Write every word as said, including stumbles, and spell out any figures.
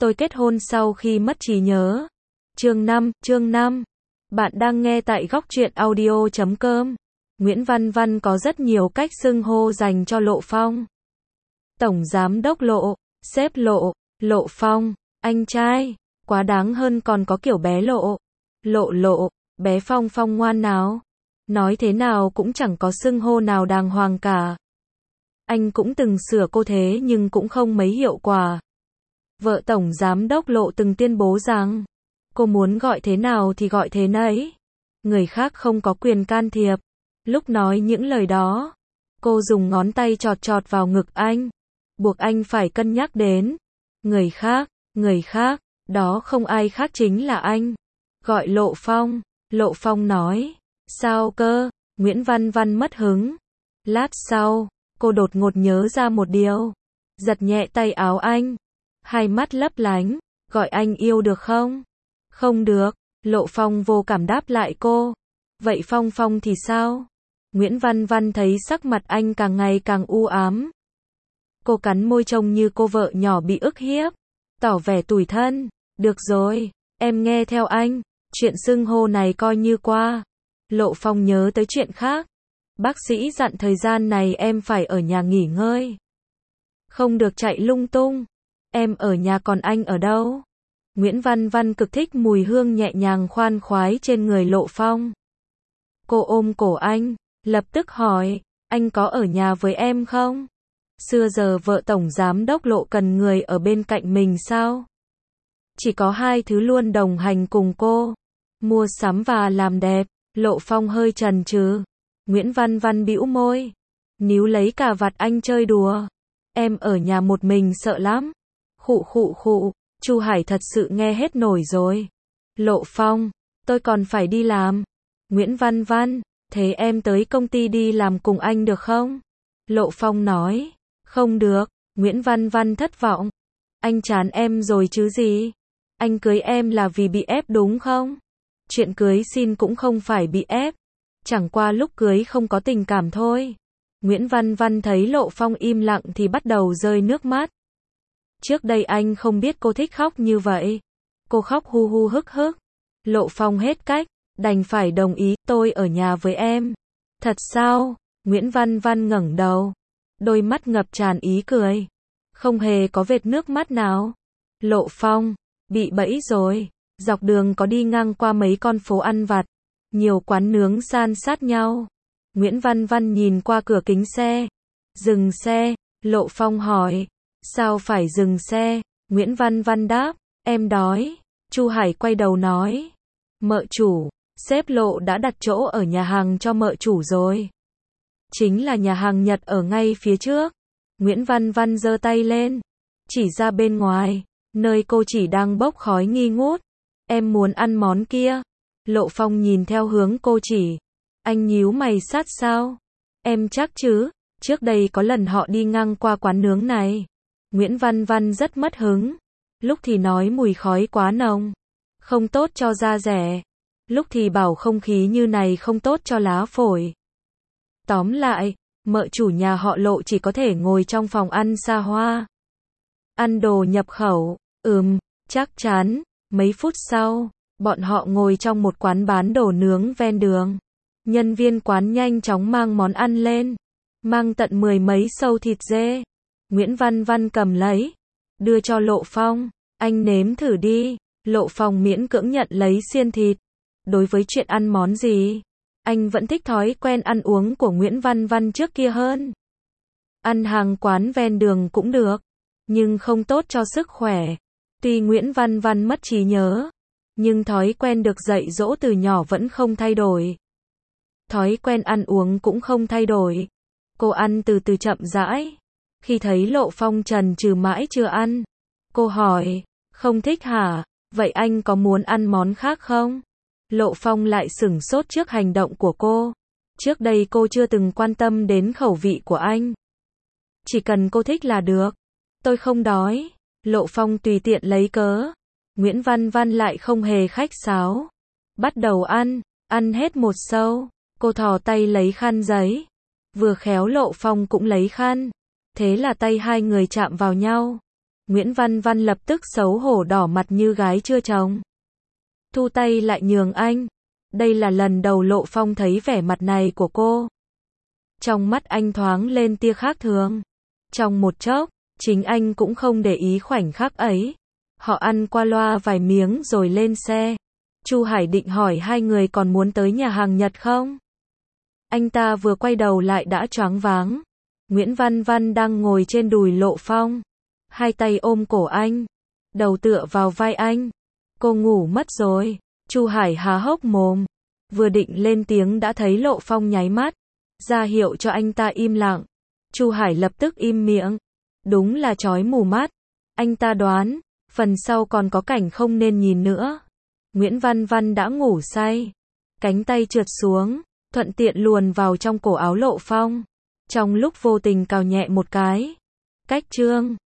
Tôi kết hôn sau khi mất trí nhớ. Chương năm, chương năm. Bạn đang nghe tại góc truyện audio chấm com. Nguyễn Văn Văn có rất nhiều cách xưng hô dành cho Lộ Phong. Tổng giám đốc Lộ, sếp Lộ, Lộ Phong, anh trai, quá đáng hơn còn có kiểu bé Lộ. Lộ Lộ, bé Phong Phong ngoan nào. Nói thế nào cũng chẳng có xưng hô nào đàng hoàng cả. Anh cũng từng sửa cô thế nhưng cũng không mấy hiệu quả. Vợ Tổng Giám đốc Lộ từng tuyên bố rằng, cô muốn gọi thế nào thì gọi thế nấy. Người khác không có quyền can thiệp. Lúc nói những lời đó, cô dùng ngón tay chọt chọt vào ngực anh, buộc anh phải cân nhắc đến. Người khác, người khác, đó không ai khác chính là anh. Gọi Lộ Phong, Lộ Phong nói, sao cơ, Nguyễn Văn Văn mất hứng. Lát sau, cô đột ngột nhớ ra một điều, giật nhẹ tay áo anh, hai mắt lấp lánh, gọi anh yêu được không? Không được, Lộ Phong vô cảm đáp lại cô. Vậy Phong Phong thì sao? Nguyễn Văn Văn thấy sắc mặt anh càng ngày càng u ám. Cô cắn môi trông như cô vợ nhỏ bị ức hiếp, tỏ vẻ tủi thân. Được rồi, em nghe theo anh, chuyện xưng hô này coi như qua. Lộ Phong nhớ tới chuyện khác. Bác sĩ dặn thời gian này em phải ở nhà nghỉ ngơi, không được chạy lung tung. Em ở nhà còn anh ở đâu? Nguyễn Văn Văn cực thích mùi hương nhẹ nhàng khoan khoái trên người Lộ Phong. Cô ôm cổ anh, lập tức hỏi, anh có ở nhà với em không? Xưa giờ vợ Tổng Giám đốc Lộ cần người ở bên cạnh mình sao? Chỉ có hai thứ luôn đồng hành cùng cô, mua sắm và làm đẹp. Lộ Phong hơi chần chừ. Nguyễn Văn Văn bĩu môi, níu lấy cà vạt anh chơi đùa. Em ở nhà một mình sợ lắm. Khụ khụ khụ, Chu Hải thật sự nghe hết nổi rồi. Lộ Phong, tôi còn phải đi làm. Nguyễn Văn Văn, thế em tới công ty đi làm cùng anh được không? Lộ Phong nói, không được. Nguyễn Văn Văn thất vọng. Anh chán em rồi chứ gì? Anh cưới em là vì bị ép đúng không? Chuyện cưới xin cũng không phải bị ép. Chẳng qua lúc cưới không có tình cảm thôi. Nguyễn Văn Văn thấy Lộ Phong im lặng thì bắt đầu rơi nước mắt. Trước đây anh không biết cô thích khóc như vậy. Cô khóc hu hu hức hức. Lộ Phong hết cách, đành phải đồng ý, tôi ở nhà với em. Thật sao? Nguyễn Văn Văn ngẩng đầu, đôi mắt ngập tràn ý cười, không hề có vệt nước mắt nào. Lộ Phong, bị bẫy rồi. Dọc đường có đi ngang qua mấy con phố ăn vặt, nhiều quán nướng san sát nhau. Nguyễn Văn Văn nhìn qua cửa kính xe. Dừng xe. Lộ Phong hỏi, sao phải dừng xe? Nguyễn Văn Văn đáp, em đói. Chu Hải quay đầu nói, mợ chủ, sếp Lộ đã đặt chỗ ở nhà hàng cho mợ chủ rồi. Chính là nhà hàng Nhật ở ngay phía trước. Nguyễn Văn Văn giơ tay lên, chỉ ra bên ngoài, nơi cô chỉ đang bốc khói nghi ngút. Em muốn ăn món kia. Lộ Phong nhìn theo hướng cô chỉ. Anh nhíu mày sát sao? Em chắc chứ, trước đây có lần họ đi ngang qua quán nướng này. Nguyễn Văn Văn rất mất hứng. Lúc thì nói mùi khói quá nồng, không tốt cho da dẻ. Lúc thì bảo không khí như này không tốt cho lá phổi. Tóm lại, mợ chủ nhà họ Lộ chỉ có thể ngồi trong phòng ăn xa hoa. Ăn đồ nhập khẩu. Ừm, chắc chắn. Mấy phút sau, bọn họ ngồi trong một quán bán đồ nướng ven đường. Nhân viên quán nhanh chóng mang món ăn lên, mang tận mười mấy sâu thịt dê. Nguyễn Văn Văn cầm lấy, đưa cho Lộ Phong, anh nếm thử đi. Lộ Phong miễn cưỡng nhận lấy xiên thịt. Đối với chuyện ăn món gì, anh vẫn thích thói quen ăn uống của Nguyễn Văn Văn trước kia hơn. Ăn hàng quán ven đường cũng được, nhưng không tốt cho sức khỏe. Tuy Nguyễn Văn Văn mất trí nhớ, nhưng thói quen được dạy dỗ từ nhỏ vẫn không thay đổi. Thói quen ăn uống cũng không thay đổi. Cô ăn từ từ chậm rãi. Khi thấy Lộ Phong chần chừ mãi chưa ăn, cô hỏi, không thích hả? Vậy anh có muốn ăn món khác không? Lộ Phong lại sửng sốt trước hành động của cô. Trước đây cô chưa từng quan tâm đến khẩu vị của anh. Chỉ cần cô thích là được. Tôi không đói. Lộ Phong tùy tiện lấy cớ. Nguyễn Văn Văn lại không hề khách sáo. Bắt đầu ăn, ăn hết một sâu. Cô thò tay lấy khăn giấy. Vừa khéo Lộ Phong cũng lấy khăn. Thế là tay hai người chạm vào nhau. Nguyễn Văn Văn lập tức xấu hổ đỏ mặt như gái chưa chồng. Thu tay lại nhường anh. Đây là lần đầu Lộ Phong thấy vẻ mặt này của cô. Trong mắt anh thoáng lên tia khác thường. Trong một chốc, chính anh cũng không để ý khoảnh khắc ấy. Họ ăn qua loa vài miếng rồi lên xe. Chu Hải định hỏi hai người còn muốn tới nhà hàng Nhật không? Anh ta vừa quay đầu lại đã choáng váng. Nguyễn Văn Văn đang ngồi trên đùi Lộ Phong. Hai tay ôm cổ anh. Đầu tựa vào vai anh. Cô ngủ mất rồi. Chu Hải há hốc mồm. Vừa định lên tiếng đã thấy Lộ Phong nháy mắt. Ra hiệu cho anh ta im lặng. Chu Hải lập tức im miệng. Đúng là chói mù mắt. Anh ta đoán, phần sau còn có cảnh không nên nhìn nữa. Nguyễn Văn Văn đã ngủ say. Cánh tay trượt xuống, thuận tiện luồn vào trong cổ áo Lộ Phong. Trong lúc vô tình cào nhẹ một cái. Cách chương